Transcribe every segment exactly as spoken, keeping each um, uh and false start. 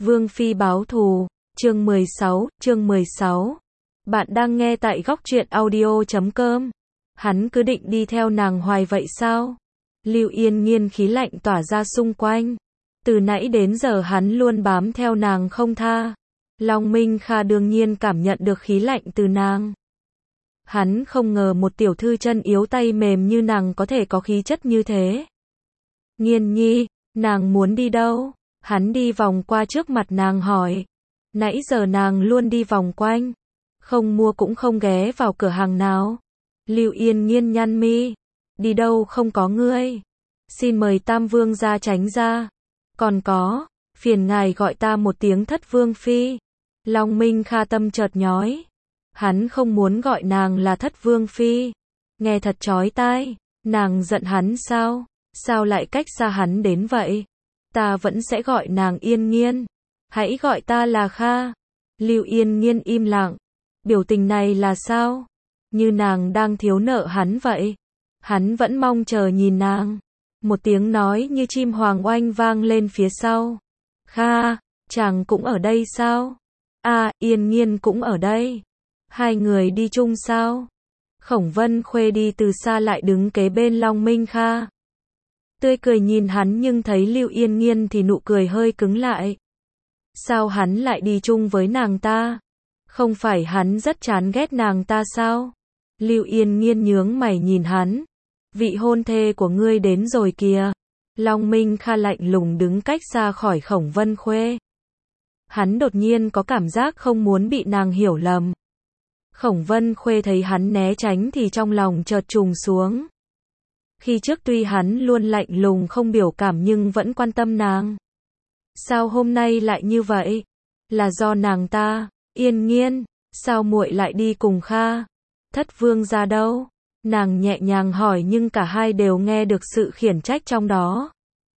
Vương Phi báo thù, chương mười sáu, chương mười sáu. Bạn đang nghe tại góc truyện audio chấm com. Hắn cứ định đi theo nàng hoài vậy sao? Lưu Yên Nhiên khí lạnh tỏa ra xung quanh. Từ nãy đến giờ hắn luôn bám theo nàng không tha. Long Minh Kha đương nhiên cảm nhận được khí lạnh từ nàng. Hắn không ngờ một tiểu thư chân yếu tay mềm như nàng có thể có khí chất như thế. Nhiên Nhi, nàng muốn đi đâu? Hắn đi vòng qua trước mặt nàng hỏi. Nãy giờ nàng luôn đi vòng quanh, không mua cũng không ghé vào cửa hàng nào. Lưu Yên Nhiên nhăn mi. Đi đâu không có ngươi. Xin mời Tam Vương ra tránh ra. Còn có, phiền ngài gọi ta một tiếng Thất Vương Phi. Long Minh Kha tâm chợt nhói. Hắn không muốn gọi nàng là Thất Vương Phi. Nghe thật chói tai. Nàng giận hắn sao? Sao lại cách xa hắn đến vậy? Ta vẫn sẽ gọi nàng Yên Nhiên. Hãy gọi ta là Kha. Lưu Yên Nhiên im lặng. Biểu tình này là sao? Như nàng đang thiếu nợ hắn vậy. Hắn vẫn mong chờ nhìn nàng. Một tiếng nói như chim hoàng oanh vang lên phía sau. Kha, chàng cũng ở đây sao? À, Yên Nhiên cũng ở đây. Hai người đi chung sao? Khổng Vân Khuê đi từ xa lại đứng kế bên Long Minh Kha. Tươi cười nhìn hắn nhưng thấy Lưu Yên Nhiên thì nụ cười hơi cứng lại. Sao hắn lại đi chung với nàng ta? Không phải hắn rất chán ghét nàng ta sao? Lưu Yên Nhiên nhướng mày nhìn hắn. Vị hôn thê của ngươi đến rồi kìa. Long Minh Kha lạnh lùng đứng cách xa khỏi Khổng Vân Khuê. Hắn đột nhiên có cảm giác không muốn bị nàng hiểu lầm. Khổng Vân Khuê thấy hắn né tránh thì trong lòng chợt trùng xuống. Khi trước tuy hắn luôn lạnh lùng không biểu cảm nhưng vẫn quan tâm nàng. Sao hôm nay lại như vậy? Là do nàng ta, Yên Nhiên, sao muội lại đi cùng Kha? Thất Vương ra đâu? Nàng nhẹ nhàng hỏi nhưng cả hai đều nghe được sự khiển trách trong đó.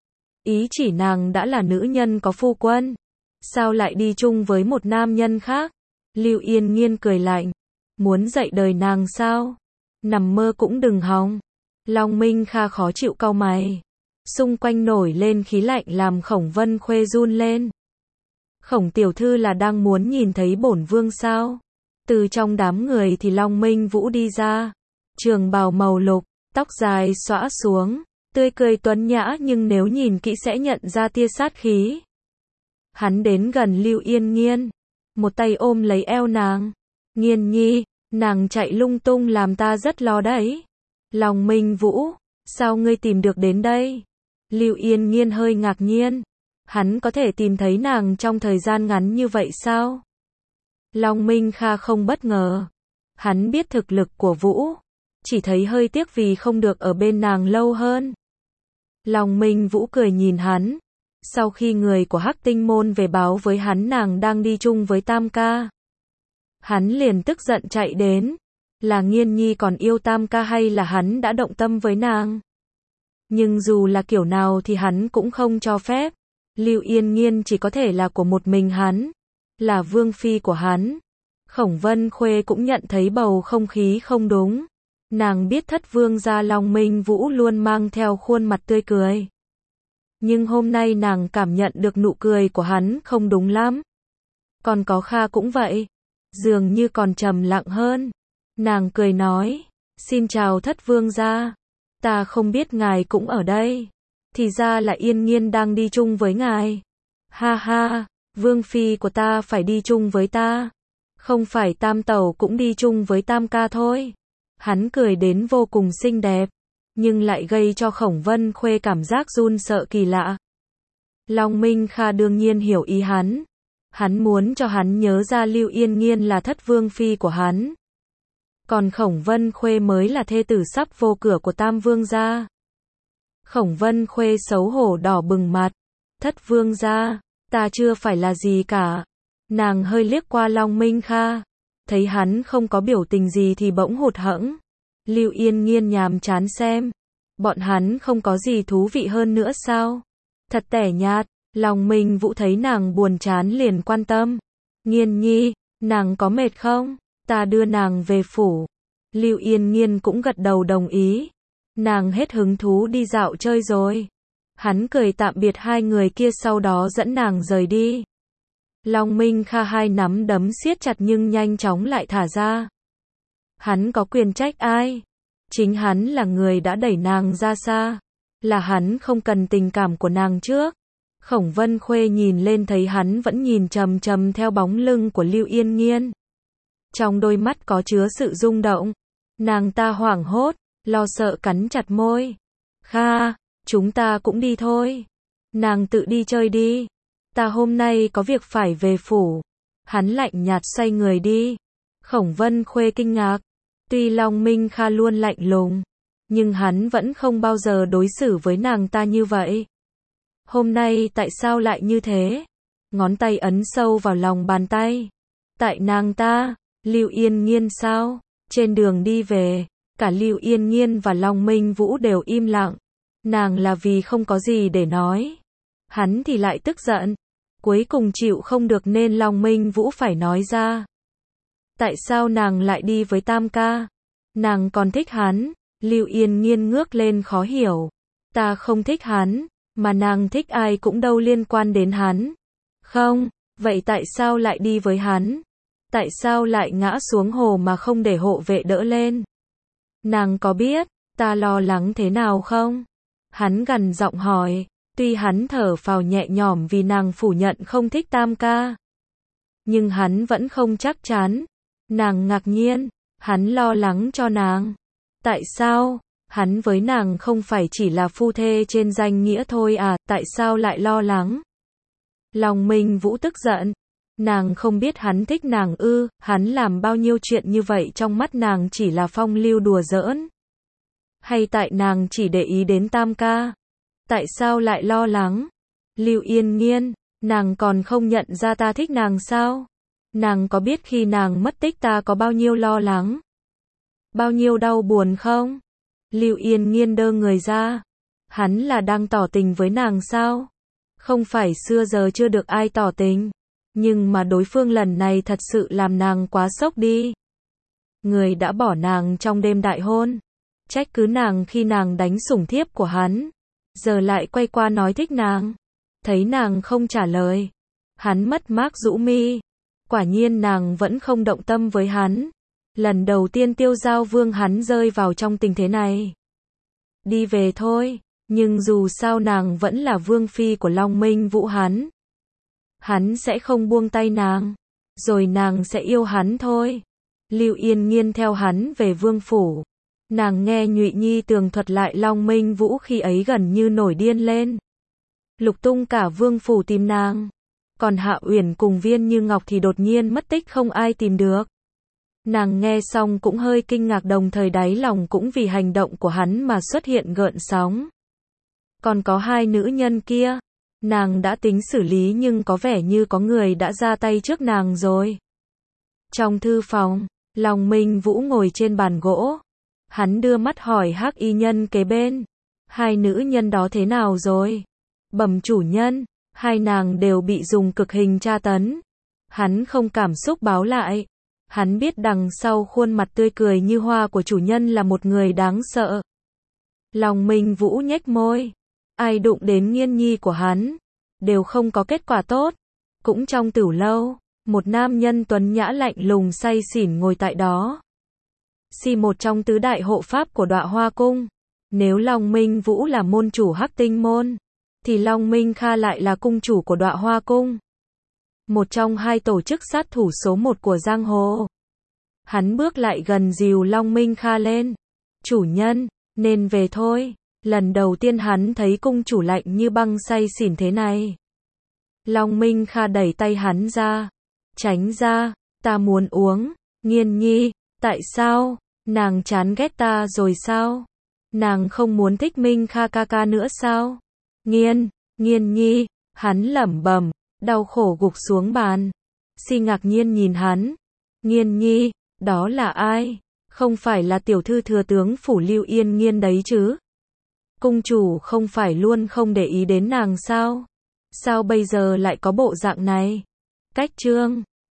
Ý chỉ nàng đã là nữ nhân có phu quân. Sao lại đi chung với một nam nhân khác? Lưu Yên Nhiên cười lạnh. Muốn dạy đời nàng sao? Nằm mơ cũng đừng hòng. Long Minh Kha khó chịu cau mày. Xung quanh nổi lên khí lạnh làm Khổng Vân Khuê run lên. Khổng tiểu thư là đang muốn nhìn thấy bổn vương sao? Từ trong đám người thì Long Minh Vũ đi ra. Trường bào màu lục, tóc dài xõa xuống, tươi cười tuấn nhã nhưng nếu nhìn kỹ sẽ nhận ra tia sát khí. Hắn đến gần Lưu Yên Nhiên, một tay ôm lấy eo nàng. Nhiên Nhi, nàng chạy lung tung làm ta rất lo đấy. Long Minh Vũ, sao ngươi tìm được đến đây? Lưu Yên Nhiên hơi ngạc nhiên. Hắn có thể tìm thấy nàng trong thời gian ngắn như vậy sao? Long Minh Kha không bất ngờ. Hắn biết thực lực của Vũ. Chỉ thấy hơi tiếc vì không được ở bên nàng lâu hơn. Long Minh Vũ cười nhìn hắn. Sau khi người của Hắc Tinh Môn về báo với hắn nàng đang đi chung với Tam ca. Hắn liền tức giận chạy đến. Là Nhiên Nhi còn yêu Tam ca hay là hắn đã động tâm với nàng? Nhưng dù là kiểu nào thì hắn cũng không cho phép. Lưu Yên Nhiên chỉ có thể là của một mình hắn. Là Vương Phi của hắn. Khổng Vân Khuê cũng nhận thấy bầu không khí không đúng. Nàng biết Thất Vương gia Long Minh Vũ luôn mang theo khuôn mặt tươi cười. Nhưng hôm nay nàng cảm nhận được nụ cười của hắn không đúng lắm. Còn có Kha cũng vậy. Dường như còn trầm lặng hơn. Nàng cười nói. Xin chào Thất Vương gia. Ta không biết ngài cũng ở đây. Thì ra là Yên Nhiên đang đi chung với ngài. Ha ha, Vương Phi của ta phải đi chung với ta. Không phải Tam Tẩu cũng đi chung với Tam ca thôi. Hắn cười đến vô cùng xinh đẹp. Nhưng lại gây cho Khổng Vân Khuê cảm giác run sợ kỳ lạ. Long Minh Kha đương nhiên hiểu ý hắn. Hắn muốn cho hắn nhớ ra Lưu Yên Nhiên là Thất Vương Phi của hắn. Còn Khổng Vân Khuê mới là thê tử sắp vô cửa của Tam Vương gia. Khổng Vân Khuê xấu hổ đỏ bừng mặt. Thất Vương gia, ta chưa phải là gì cả. Nàng hơi liếc qua Long Minh Kha. Thấy hắn không có biểu tình gì thì bỗng hụt hẫng. Lưu Yên Nhiên nhàm chán xem. Bọn hắn không có gì thú vị hơn nữa sao? Thật tẻ nhạt. Long Minh Vũ thấy nàng buồn chán liền quan tâm. Nhiên Nhi, nàng có mệt không? Ta đưa nàng về phủ. Lưu Yên Nhiên cũng gật đầu đồng ý. Nàng hết hứng thú đi dạo chơi rồi. Hắn cười tạm biệt hai người kia sau đó dẫn nàng rời đi. Long Minh Kha hai nắm đấm siết chặt nhưng nhanh chóng lại thả ra. Hắn có quyền trách ai? Chính hắn là người đã đẩy nàng ra xa. Là hắn không cần tình cảm của nàng trước. Khổng Vân Khuê nhìn lên thấy hắn vẫn nhìn chằm chằm theo bóng lưng của Lưu Yên Nghiên. Trong đôi mắt có chứa sự rung động. Nàng ta hoảng hốt, lo sợ cắn chặt môi. Kha, chúng ta cũng đi thôi. Nàng tự đi chơi đi. Ta hôm nay có việc phải về phủ. Hắn lạnh nhạt xoay người đi. Khổng Vân Khuê kinh ngạc. Tuy Long Minh Kha luôn lạnh lùng, nhưng hắn vẫn không bao giờ đối xử với nàng ta như vậy. Hôm nay tại sao lại như thế? Ngón tay ấn sâu vào lòng bàn tay. Tại nàng ta, Lưu Yên Nghiên sao? Trên đường đi về, cả Lưu Yên Nghiên và Long Minh Vũ đều im lặng. Nàng là vì không có gì để nói. Hắn thì lại tức giận. Cuối cùng chịu không được nên Long Minh Vũ phải nói ra. Tại sao nàng lại đi với Tam ca? Nàng còn thích hắn. Lưu Yên Nghiên ngước lên khó hiểu. Ta không thích hắn, mà nàng thích ai cũng đâu liên quan đến hắn. Không, vậy tại sao lại đi với hắn? Tại sao lại ngã xuống hồ mà không để hộ vệ đỡ lên? Nàng có biết ta lo lắng thế nào không? Hắn gằn giọng hỏi. Tuy hắn thở phào nhẹ nhõm vì nàng phủ nhận không thích Tam ca, nhưng hắn vẫn không chắc chắn. Nàng ngạc nhiên. Hắn lo lắng cho nàng. Tại sao? Hắn với nàng không phải chỉ là phu thê trên danh nghĩa thôi à, tại sao lại lo lắng? Long Minh Vũ tức giận. Nàng không biết hắn thích nàng ư? Hắn làm bao nhiêu chuyện như vậy trong mắt nàng chỉ là phong lưu đùa giỡn? Hay tại nàng chỉ để ý đến Tam ca? Tại sao lại lo lắng? Lưu Yên Nghiên, nàng còn không nhận ra ta thích nàng sao? Nàng có biết khi nàng mất tích ta có bao nhiêu lo lắng? Bao nhiêu đau buồn không? Lưu Yên Nghiên đơ người ra. Hắn là đang tỏ tình với nàng sao? Không phải xưa giờ chưa được ai tỏ tình. Nhưng mà đối phương lần này thật sự làm nàng quá sốc đi. Người đã bỏ nàng trong đêm đại hôn. Trách cứ nàng khi nàng đánh sủng thiếp của hắn. Giờ lại quay qua nói thích nàng. Thấy nàng không trả lời. Hắn mất mát rũ mi. Quả nhiên nàng vẫn không động tâm với hắn. Lần đầu tiên Tiêu Giao Vương hắn rơi vào trong tình thế này. Đi về thôi. Nhưng dù sao nàng vẫn là vương phi của Long Minh Vũ hắn. Hắn sẽ không buông tay nàng. Rồi nàng sẽ yêu hắn thôi. Lưu Yên Nghiên theo hắn về vương phủ. Nàng nghe Nhụy Nhi tường thuật lại Long Minh Vũ khi ấy gần như nổi điên lên. Lục tung cả vương phủ tìm nàng. Còn Hạ Uyển cùng Viên Như Ngọc thì đột nhiên mất tích không ai tìm được. Nàng nghe xong cũng hơi kinh ngạc, đồng thời đáy lòng cũng vì hành động của hắn mà xuất hiện gợn sóng. Còn có hai nữ nhân kia, nàng đã tính xử lý nhưng có vẻ như có người đã ra tay trước nàng rồi. Trong thư phòng, Long Minh Vũ ngồi trên bàn gỗ. Hắn đưa mắt hỏi Hắc y nhân kế bên. Hai nữ nhân đó thế nào rồi? Bẩm chủ nhân, hai nàng đều bị dùng cực hình tra tấn. Hắn không cảm xúc báo lại. Hắn biết đằng sau khuôn mặt tươi cười như hoa của chủ nhân là một người đáng sợ. Long Minh Vũ nhếch môi. Ai đụng đến Nghiên Nhi của hắn đều không có kết quả tốt. Cũng trong tửu lâu, một nam nhân tuấn nhã lạnh lùng say xỉn ngồi tại đó. Si một trong tứ đại hộ pháp của Đọa Hoa Cung. Nếu Long Minh Vũ là môn chủ Hắc Tinh môn, thì Long Minh Kha lại là cung chủ của Đọa Hoa Cung. Một trong hai tổ chức sát thủ số một của giang hồ. Hắn bước lại gần dìu Long Minh Kha lên. Chủ nhân, nên về thôi. Lần đầu tiên hắn thấy cung chủ lạnh như băng say xỉn thế này. Long Minh Kha đẩy tay hắn ra. Tránh ra, ta muốn uống. Nghiên Nhi, tại sao? Nàng chán ghét ta rồi sao? Nàng không muốn thích Minh Kha ca ca nữa sao? Nghiên, Nghiên Nhi, hắn lẩm bẩm, đau khổ gục xuống bàn. Si ngạc nhiên nhìn hắn. Nghiên Nhi, đó là ai? Không phải là tiểu thư thừa tướng phủ Lưu Yên Nghiên đấy chứ? Cung chủ không phải luôn không để ý đến nàng sao? Sao bây giờ lại có bộ dạng này? Cách chương